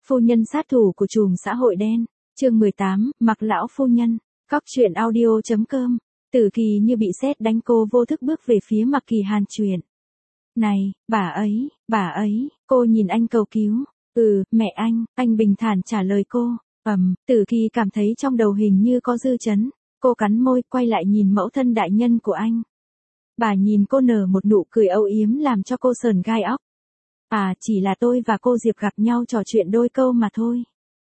Phu nhân sát thủ của trùm xã hội đen. Chương 18, Mặc lão phu nhân. Cóc truyện audio.com. Tử Kỳ như bị sét đánh, cô vô thức bước về phía Mặc Kỳ Hàn chuyện. Này, bà ấy, cô nhìn anh cầu cứu. Mẹ anh bình thản trả lời cô. Tử Kỳ cảm thấy trong đầu hình như có dư chấn. Cô cắn môi, quay lại nhìn mẫu thân đại nhân của anh. Bà nhìn cô nở một nụ cười âu yếm làm cho cô sờn gai óc. Chỉ là tôi và cô Diệp gặp nhau trò chuyện đôi câu mà thôi.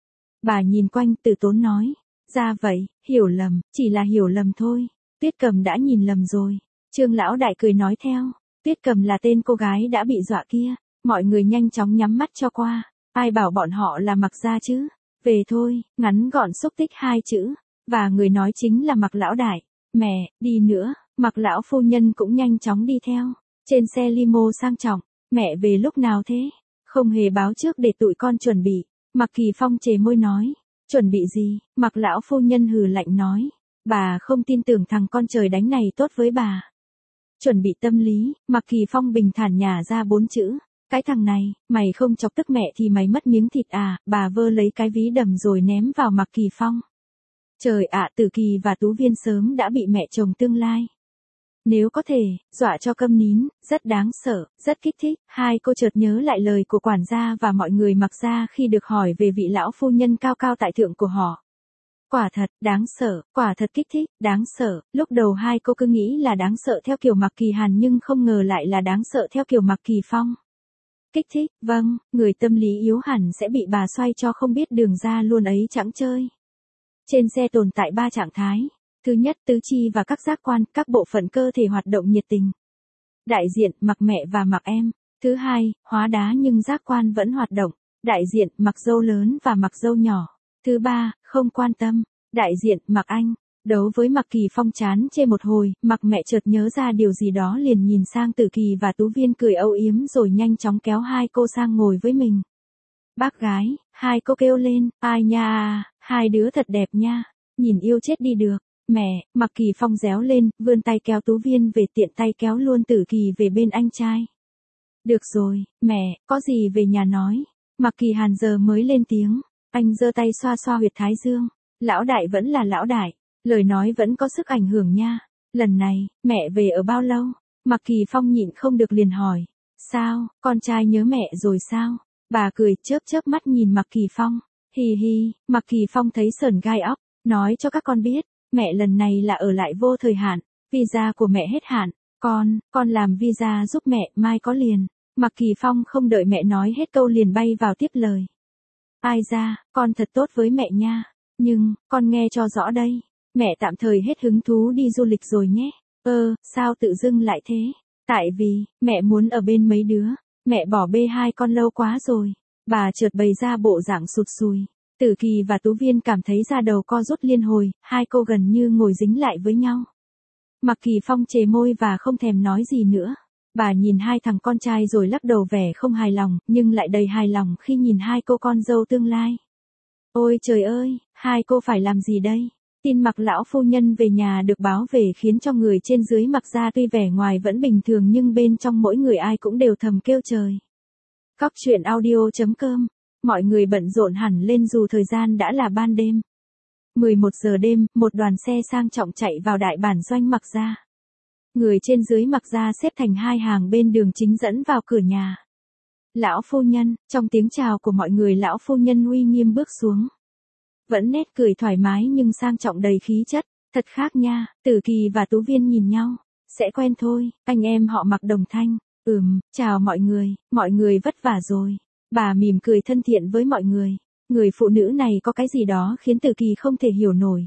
Bà nhìn quanh từ tốn nói. Ra vậy, hiểu lầm, chỉ là hiểu lầm thôi. Tuyết Cầm đã nhìn lầm rồi. Trương lão đại cười nói theo. Tuyết Cầm là tên cô gái đã bị dọa kia. Mọi người nhanh chóng nhắm mắt cho qua. Ai bảo bọn họ là Mặc gia chứ. Về thôi, ngắn gọn xúc tích 2 chữ. Và người nói chính là Mặc lão đại. Mẹ, đi nữa. Mặc lão phu nhân cũng nhanh chóng đi theo. Trên xe limo sang trọng. Mẹ về lúc nào thế? Không hề báo trước để tụi con chuẩn bị. Mặc Kỳ Phong chề môi nói. Chuẩn bị gì? Mặc lão phu nhân hừ lạnh nói. Bà không tin tưởng thằng con trời đánh này tốt với bà. Chuẩn bị tâm lý. Mặc Kỳ Phong bình thản nhả ra 4 chữ. Cái thằng này, mày không chọc tức mẹ thì mày mất miếng thịt à? Bà vơ lấy cái ví đầm rồi ném vào Mặc Kỳ Phong. Trời ạ, Tử Kỳ và Tú Viên sớm đã bị mẹ chồng tương lai. Nếu có thể, dọa cho câm nín, rất đáng sợ, rất kích thích. Hai cô chợt nhớ lại lời của quản gia và mọi người Mặc gia khi được hỏi về vị lão phu nhân cao cao tại thượng của họ. Quả thật, đáng sợ, quả thật kích thích, đáng sợ. Lúc đầu hai cô cứ nghĩ là đáng sợ theo kiểu Mặc Kỳ Hàn nhưng không ngờ lại là đáng sợ theo kiểu Mặc Kỳ Phong. Kích thích, vâng, người tâm lý yếu hẳn sẽ bị bà xoay cho không biết đường ra luôn ấy chẳng chơi. Trên xe tồn tại 3 trạng thái. Thứ nhất, tứ chi và các giác quan, các bộ phận cơ thể hoạt động nhiệt tình. Đại diện, Mặc mẹ và Mặc em. Thứ hai, hóa đá nhưng giác quan vẫn hoạt động. Đại diện, Mặc dâu lớn và Mặc dâu nhỏ. Thứ ba, không quan tâm. Đại diện, Mặc anh. Đấu với Mặc Kỳ Phong chán chê một hồi, Mặc mẹ chợt nhớ ra điều gì đó liền nhìn sang Tử Kỳ và Tú Viên cười âu yếm rồi nhanh chóng kéo hai cô sang ngồi với mình. Bác gái, hai cô kêu lên, ai nha, hai đứa thật đẹp nha, nhìn yêu chết đi được. Mẹ, Mặc Kỳ Phong réo lên, vươn tay kéo Tú Viên về, tiện tay kéo luôn Tử Kỳ về bên anh trai. Được rồi, mẹ, có gì về nhà nói. Mặc Kỳ Hàn giờ mới lên tiếng, anh giơ tay xoa xoa huyệt thái dương. Lão đại vẫn là lão đại, lời nói vẫn có sức ảnh hưởng nha. Lần này, mẹ về ở bao lâu? Mặc Kỳ Phong nhịn không được liền hỏi. Sao, con trai nhớ mẹ rồi sao? Bà cười chớp chớp mắt nhìn Mặc Kỳ Phong. Hì hì, Mặc Kỳ Phong thấy sởn gai óc, nói cho các con biết. Mẹ lần này là ở lại vô thời hạn, visa của mẹ hết hạn, con làm visa giúp mẹ, mai có liền. Mặc Kỳ Phong không đợi mẹ nói hết câu liền bay vào tiếp lời. Ai ra, con thật tốt với mẹ nha, nhưng, con nghe cho rõ đây, mẹ tạm thời hết hứng thú đi du lịch rồi nhé. Sao tự dưng lại thế? Tại vì, mẹ muốn ở bên mấy đứa, mẹ bỏ bê hai con lâu quá rồi. Bà chợt bày ra bộ dạng sụt sùi. Tử Kỳ và Tú Viên cảm thấy da đầu co rút liên hồi, hai cô gần như ngồi dính lại với nhau. Mặc Kỳ Phong chề môi và không thèm nói gì nữa. Bà nhìn hai thằng con trai rồi lắc đầu vẻ không hài lòng, nhưng lại đầy hài lòng khi nhìn hai cô con dâu tương lai. Ôi trời ơi, hai cô phải làm gì đây? Tin Mặc lão phu nhân về nhà được báo về khiến cho người trên dưới Mặc gia tuy vẻ ngoài vẫn bình thường nhưng bên trong mỗi người ai cũng đều thầm kêu trời. Cóc truyện audio.com. Mọi người bận rộn hẳn lên dù thời gian đã là ban đêm. 11 giờ đêm, một đoàn xe sang trọng chạy vào đại bản doanh Mặc gia. Người trên dưới Mặc gia xếp thành hai hàng bên đường chính dẫn vào cửa nhà. Lão phu nhân, trong tiếng chào của mọi người lão phu nhân uy nghiêm bước xuống. Vẫn nét cười thoải mái nhưng sang trọng đầy khí chất, thật khác nha. Tử Kỳ và Tú Viên nhìn nhau. Sẽ quen thôi, anh em họ Mặc đồng thanh. Chào mọi người vất vả rồi. Bà mỉm cười thân thiện với mọi người. Người phụ nữ này có cái gì đó khiến Tử Kỳ không thể hiểu nổi.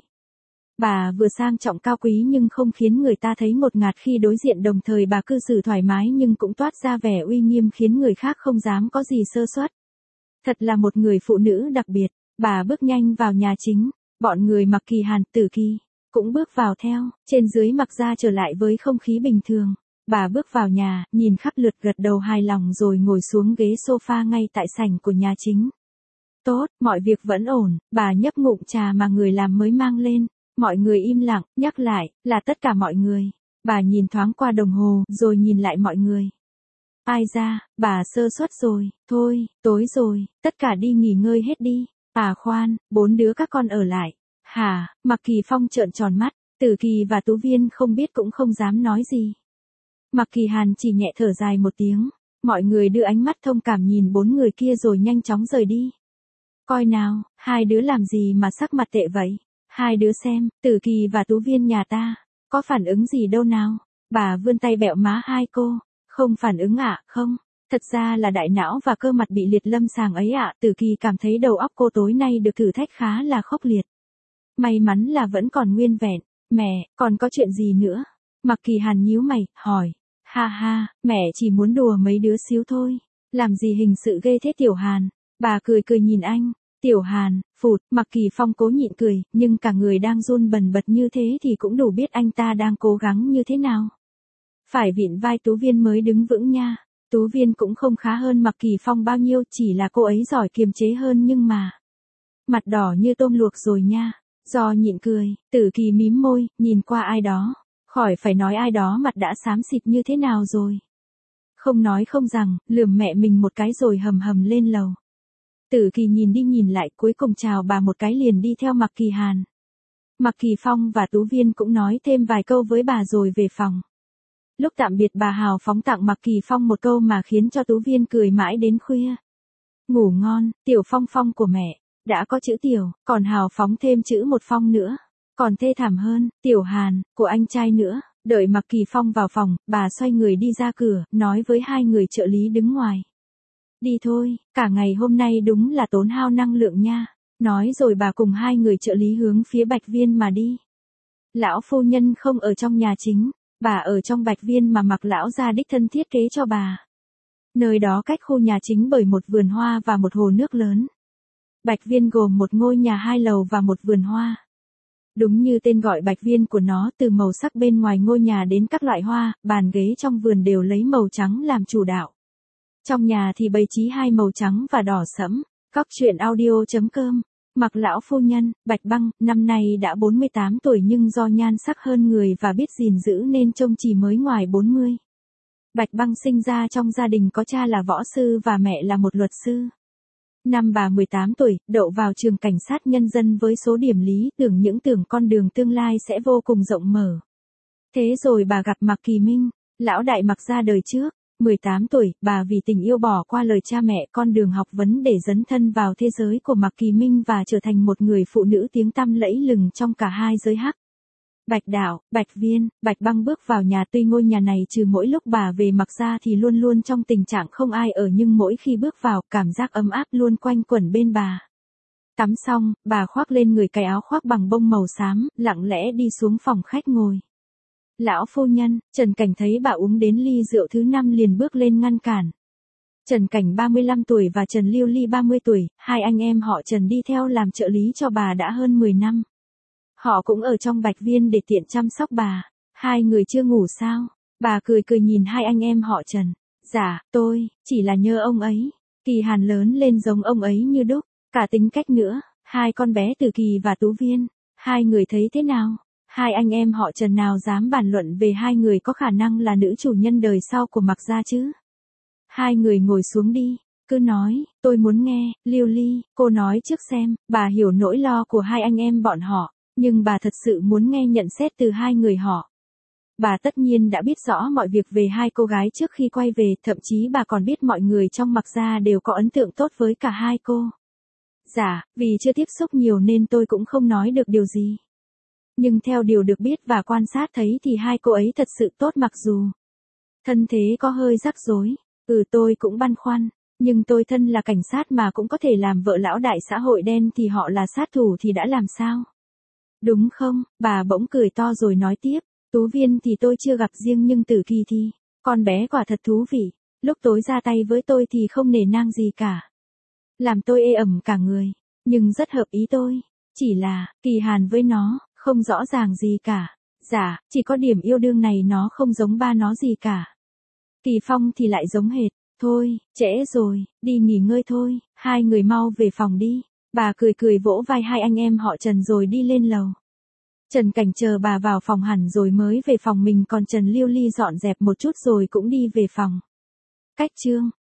Bà vừa sang trọng cao quý nhưng không khiến người ta thấy ngột ngạt khi đối diện, đồng thời bà cư xử thoải mái nhưng cũng toát ra vẻ uy nghiêm khiến người khác không dám có gì sơ suất. Thật là một người phụ nữ đặc biệt. Bà bước nhanh vào nhà chính. Bọn người Mặc Kỳ Hàn, Tử Kỳ cũng bước vào theo. Trên dưới Mặc gia trở lại với không khí bình thường. Bà bước vào nhà, nhìn khắp lượt gật đầu hài lòng rồi ngồi xuống ghế sofa ngay tại sảnh của nhà chính. Tốt, mọi việc vẫn ổn. Bà nhấp ngụm trà mà người làm mới mang lên. Mọi người im lặng, nhắc lại, là tất cả mọi người. Bà nhìn thoáng qua đồng hồ, rồi nhìn lại mọi người. Ai ra, bà sơ suất rồi, thôi, tối rồi, tất cả đi nghỉ ngơi hết đi. À khoan, 4 đứa các con ở lại. Hả, Mạc Kỳ Phong trợn tròn mắt, Tử Kỳ và Tú Viên không biết cũng không dám nói gì. Mạc Kỳ Hàn chỉ nhẹ thở dài một tiếng, mọi người đưa ánh mắt thông cảm nhìn 4 người kia rồi nhanh chóng rời đi. Coi nào, hai đứa làm gì mà sắc mặt tệ vậy? Hai đứa xem, Tử Kỳ và Tú Viên nhà ta, có phản ứng gì đâu nào? Bà vươn tay bẹo má hai cô, không phản ứng ạ, không. Thật ra là đại não và cơ mặt bị liệt lâm sàng ấy ạ. Tử Kỳ cảm thấy đầu óc cô tối nay được thử thách khá là khốc liệt. May mắn là vẫn còn nguyên vẹn. Mẹ, còn có chuyện gì nữa? Mạc Kỳ Hàn nhíu mày, hỏi. Ha ha, mẹ chỉ muốn đùa mấy đứa xíu thôi. Làm gì hình sự ghê thế Tiểu Hàn? Bà cười cười nhìn anh. Tiểu Hàn, phụt, Mạc Kỳ Phong cố nhịn cười, nhưng cả người đang run bần bật như thế thì cũng đủ biết anh ta đang cố gắng như thế nào. Phải vịn vai Tú Viên mới đứng vững nha. Tú Viên cũng không khá hơn Mạc Kỳ Phong bao nhiêu, chỉ là cô ấy giỏi kiềm chế hơn nhưng mà. Mặt đỏ như tôm luộc rồi nha. Do nhịn cười, Tử Kỳ mím môi, nhìn qua ai đó. Khỏi phải nói ai đó mặt đã xám xịt như thế nào rồi. Không nói không rằng, lườm mẹ mình một cái rồi hầm hầm lên lầu. Tử Kỳ nhìn đi nhìn lại cuối cùng chào bà một cái liền đi theo Mạc Kỳ Hàn. Mạc Kỳ Phong và Tú Viên cũng nói thêm vài câu với bà rồi về phòng. Lúc tạm biệt bà hào phóng tặng Mạc Kỳ Phong một câu mà khiến cho Tú Viên cười mãi đến khuya. Ngủ ngon, Tiểu Phong Phong của mẹ, đã có chữ Tiểu, còn hào phóng thêm chữ một Phong nữa. Còn thê thảm hơn, Tiểu Hàn, của anh trai nữa. Đợi Mạc Kỳ Phong vào phòng, bà xoay người đi ra cửa, nói với hai người trợ lý đứng ngoài. Đi thôi, cả ngày hôm nay đúng là tốn hao năng lượng nha. Nói rồi bà cùng hai người trợ lý hướng phía Bạch Viên mà đi. Lão phu nhân không ở trong nhà chính, bà ở trong Bạch Viên mà Mạc lão gia đích thân thiết kế cho bà. Nơi đó cách khu nhà chính bởi một vườn hoa và một hồ nước lớn. Bạch Viên gồm một ngôi nhà 2 lầu và một vườn hoa. Đúng như tên gọi Bạch Viên của nó, từ màu sắc bên ngoài ngôi nhà đến các loại hoa, bàn ghế trong vườn đều lấy màu trắng làm chủ đạo. Trong nhà thì bày trí hai màu trắng và đỏ sẫm. Cóc truyện audio.com. Mạc lão phu nhân, Bạch Băng, năm nay đã 48 tuổi nhưng do nhan sắc hơn người và biết gìn giữ nên trông chỉ mới ngoài 40. Bạch Băng sinh ra trong gia đình có cha là võ sư và mẹ là một luật sư. Năm bà 18 tuổi, đậu vào trường cảnh sát nhân dân với số điểm lý, tưởng con đường tương lai sẽ vô cùng rộng mở. Thế rồi bà gặp Mạc Kỳ Minh, lão đại Mạc ra đời trước. 18 tuổi, bà vì tình yêu bỏ qua lời cha mẹ con đường học vấn để dấn thân vào thế giới của Mạc Kỳ Minh và trở thành một người phụ nữ tiếng tăm lẫy lừng trong cả hai giới hắc. Bạch Đạo, Bạch Viên, Bạch Băng bước vào nhà, tuy ngôi nhà này trừ mỗi lúc bà về Mạc ra thì luôn luôn trong tình trạng không ai ở, nhưng mỗi khi bước vào, cảm giác ấm áp luôn quanh quẩn bên bà. Tắm xong, bà khoác lên người cái áo khoác bằng bông màu xám, lặng lẽ đi xuống phòng khách ngồi. Lão phu nhân, Trần Cảnh thấy bà uống đến ly rượu thứ 5 liền bước lên ngăn cản. Trần Cảnh 35 tuổi và Trần Liêu Ly 30 tuổi, hai anh em họ Trần đi theo làm trợ lý cho bà đã hơn 10 năm. Họ cũng ở trong Bạch Viên để tiện chăm sóc bà. Hai người chưa ngủ sao? Bà cười cười nhìn hai anh em họ Trần. Dạ, tôi, chỉ là nhớ ông ấy. Kỳ Hàn lớn lên giống ông ấy như đúc, cả tính cách nữa. Hai con bé Tử Kỳ và Tú Viên. Hai người thấy thế nào? Hai anh em họ Trần nào dám bàn luận về hai người có khả năng là nữ chủ nhân đời sau của Mạc gia chứ? Hai người ngồi xuống đi, cứ nói, tôi muốn nghe. Liêu Ly, cô nói trước xem. Bà hiểu nỗi lo của hai anh em bọn họ, nhưng bà thật sự muốn nghe nhận xét từ hai người họ. Bà tất nhiên đã biết rõ mọi việc về hai cô gái trước khi quay về, thậm chí bà còn biết mọi người trong Mạc gia đều có ấn tượng tốt với cả hai cô. Dạ, vì chưa tiếp xúc nhiều nên tôi cũng không nói được điều gì. Nhưng theo điều được biết và quan sát thấy thì hai cô ấy thật sự tốt, mặc dù thân thế có hơi rắc rối. Tôi cũng băn khoăn, nhưng tôi thân là cảnh sát mà cũng có thể làm vợ lão đại xã hội đen thì họ là sát thủ thì đã làm sao? Đúng không? Bà bỗng cười to rồi nói tiếp, Tú Viên thì tôi chưa gặp riêng nhưng Tử Kỳ thì, con bé quả thật thú vị, lúc tối ra tay với tôi thì không nể nang gì cả. Làm tôi ê ẩm cả người, nhưng rất hợp ý tôi, chỉ là, Kỳ Hàn với nó, không rõ ràng gì cả. Dạ, chỉ có điểm yêu đương này nó không giống ba nó gì cả. Kỳ Phong thì lại giống hệt. Thôi, trễ rồi, đi nghỉ ngơi thôi, hai người mau về phòng đi. Bà cười cười vỗ vai hai anh em họ Trần rồi đi lên lầu. Trần Cảnh chờ bà vào phòng hẳn rồi mới về phòng mình, còn Trần Liêu Ly dọn dẹp một chút rồi cũng đi về phòng. Cách chương